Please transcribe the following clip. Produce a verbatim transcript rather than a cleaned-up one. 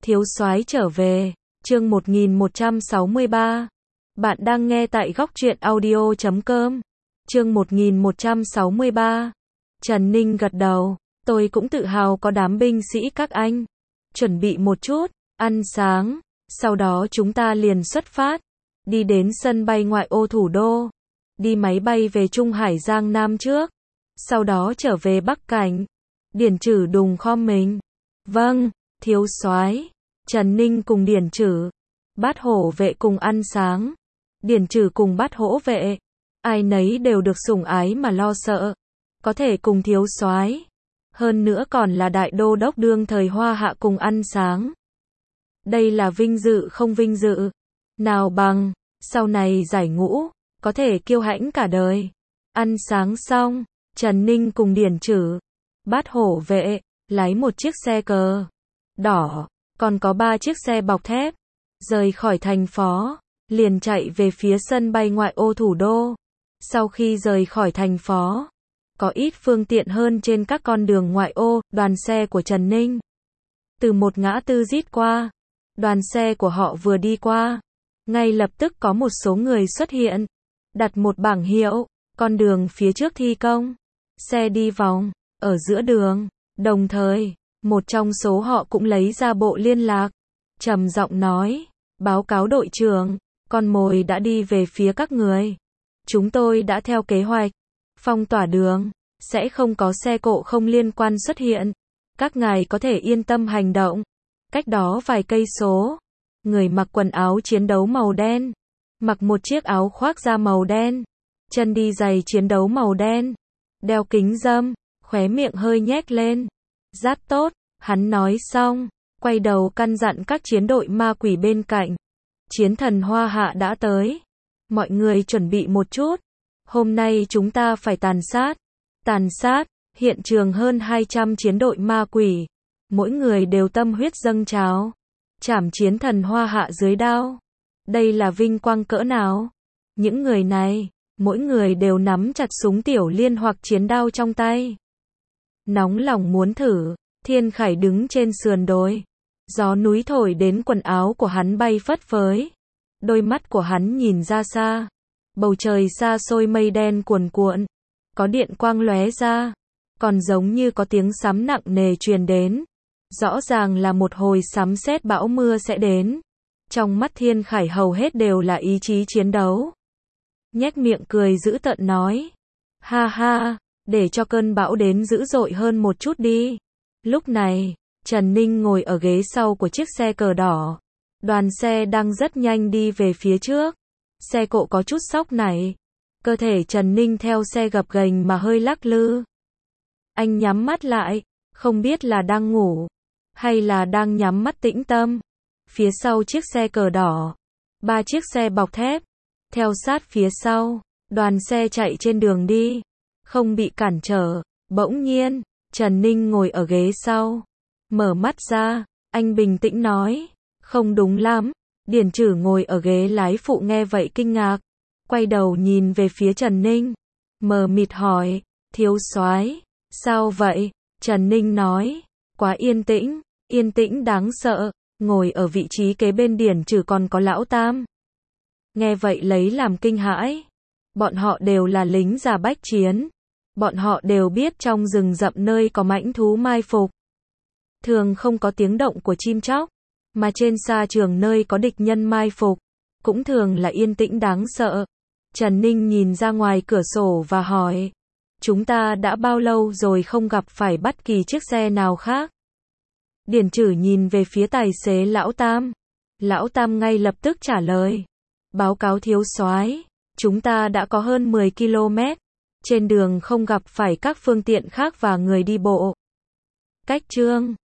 Thiếu soái trở về, chương một nghìn một trăm sáu mươi ba. Bạn đang nghe tại góc truyện audio chấm com. Chương một nghìn một trăm sáu mươi ba. Trần Ninh gật đầu, tôi cũng tự hào có đám binh sĩ các anh. Chuẩn bị một chút, ăn sáng, sau đó chúng ta liền xuất phát, đi đến sân bay ngoại ô thủ đô, đi máy bay về Trung Hải Giang Nam trước, sau đó trở về Bắc Cảnh. Điển Trử đùng khom mình. Vâng, thiếu soái. Trần Ninh cùng Điển Trử, Bát Hổ vệ cùng ăn sáng. Điển Trử cùng Bát Hổ vệ, ai nấy đều được sủng ái mà lo sợ, có thể cùng thiếu soái, hơn nữa còn là đại đô đốc đương thời Hoa Hạ cùng ăn sáng. Đây là vinh dự không vinh dự, nào bằng, sau này giải ngũ, có thể kiêu hãnh cả đời. Ăn sáng xong, Trần Ninh cùng Điển Trử, Bát Hổ vệ, lái một chiếc xe cờ đỏ, còn có ba chiếc xe bọc thép, rời khỏi thành phố, liền chạy về phía sân bay ngoại ô thủ đô. Sau khi rời khỏi thành phố, có ít phương tiện hơn trên các con đường ngoại ô, đoàn xe của Trần Ninh từ một ngã tư rít qua. Đoàn xe của họ vừa đi qua, ngay lập tức có một số người xuất hiện, đặt một bảng hiệu, con đường phía trước thi công. Xe đi vòng, ở giữa đường, đồng thời, một trong số họ cũng lấy ra bộ liên lạc, trầm giọng nói, báo cáo đội trưởng, con mồi đã đi về phía các người. Chúng tôi đã theo kế hoạch, phong tỏa đường, sẽ không có xe cộ không liên quan xuất hiện. Các ngài có thể yên tâm hành động. Cách đó vài cây số, người mặc quần áo chiến đấu màu đen, mặc một chiếc áo khoác da màu đen, chân đi giày chiến đấu màu đen, đeo kính râm, khóe miệng hơi nhếch lên. Rất tốt, hắn nói xong, quay đầu căn dặn các chiến đội ma quỷ bên cạnh. Chiến thần Hoa Hạ đã tới. Mọi người chuẩn bị một chút. Hôm nay chúng ta phải tàn sát. Tàn sát, hiện trường hơn hai trăm chiến đội ma quỷ. Mỗi người đều tâm huyết dâng trào. Chảm chiến thần Hoa Hạ dưới đao. Đây là vinh quang cỡ nào? Những người này, mỗi người đều nắm chặt súng tiểu liên hoặc chiến đao trong tay. Nóng lòng muốn thử. Thiên Khải đứng trên sườn đồi. Gió núi thổi đến quần áo của hắn bay phất phới. Đôi mắt của hắn nhìn ra xa. Bầu trời xa xôi mây đen cuồn cuộn. Có điện quang lóe ra. Còn giống như có tiếng sấm nặng nề truyền đến. Rõ ràng là một hồi sấm sét bão mưa sẽ đến. Trong mắt Thiên Khải hầu hết đều là ý chí chiến đấu. Nhếch miệng cười dữ tợn nói. Ha ha, để cho cơn bão đến dữ dội hơn một chút đi. Lúc này, Trần Ninh ngồi ở ghế sau của chiếc xe cờ đỏ. Đoàn xe đang rất nhanh đi về phía trước. Xe cộ có chút sóc nảy. Cơ thể Trần Ninh theo xe gập ghềnh mà hơi lắc lư. Anh nhắm mắt lại, không biết là đang ngủ, hay là đang nhắm mắt tĩnh tâm. Phía sau chiếc xe cờ đỏ, ba chiếc xe bọc thép, theo sát phía sau, đoàn xe chạy trên đường đi, không bị cản trở. Bỗng nhiên, Trần Ninh ngồi ở ghế sau, mở mắt ra, anh bình tĩnh nói, không đúng lắm. Điển Trử ngồi ở ghế lái phụ nghe vậy kinh ngạc, quay đầu nhìn về phía Trần Ninh, mờ mịt hỏi, thiếu soái, sao vậy? Trần Ninh nói, quá yên tĩnh, yên tĩnh đáng sợ, ngồi ở vị trí kế bên Điển Trử còn có Lão Tam. Nghe vậy lấy làm kinh hãi, bọn họ đều là lính già bách chiến. Bọn họ đều biết trong rừng rậm nơi có mãnh thú mai phục, thường không có tiếng động của chim chóc, mà trên sa trường nơi có địch nhân mai phục, cũng thường là yên tĩnh đáng sợ. Trần Ninh nhìn ra ngoài cửa sổ và hỏi, chúng ta đã bao lâu rồi không gặp phải bất kỳ chiếc xe nào khác? Điển Trử nhìn về phía tài xế Lão Tam. Lão Tam ngay lập tức trả lời, báo cáo thiếu soái, chúng ta đã có hơn mười ki lô mét. Trên đường không gặp phải các phương tiện khác và người đi bộ. Cách chương